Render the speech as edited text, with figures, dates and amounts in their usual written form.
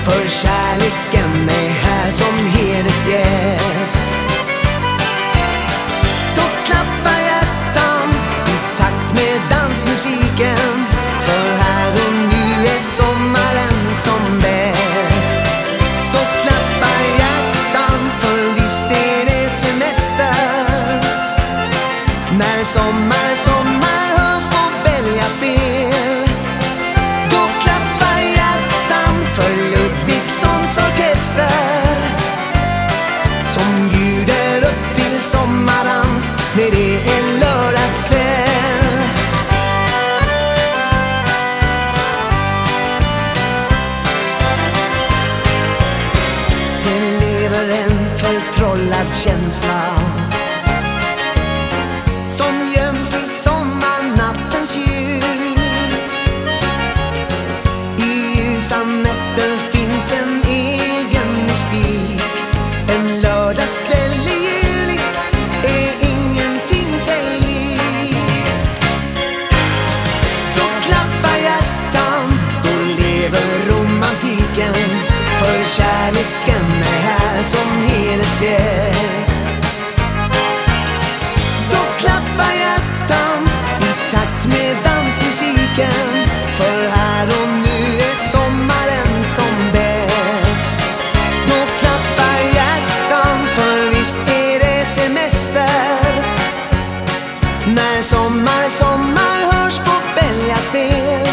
för kärleken är här som hedersgäst. Då klappar hjärtan i takt med dansmusiken, för här och nu är sommaren som bäst. Då klappar hjärtan, för visst är det semester. När sommar hörs på bälgaspel, då klappar hjärtan för Ludvigssons orkester, som bjuder upp till sommardans med det en lördagskväll. Det lever en förtrollad känsla som göms i sommarnattens ljus. I ljusa nätter finns en egen mystik. En lördagskväll i juli är ingenting sig likt. Då klappar hjärtan, då lever romantiken, för kärleken är här som hedersgäst. Klappar hjärtan i takt med dansmusiken, för här och nu är sommaren som bäst. Då klappar hjärtan, för visst är det semester. När sommar hörs på bälgaspel,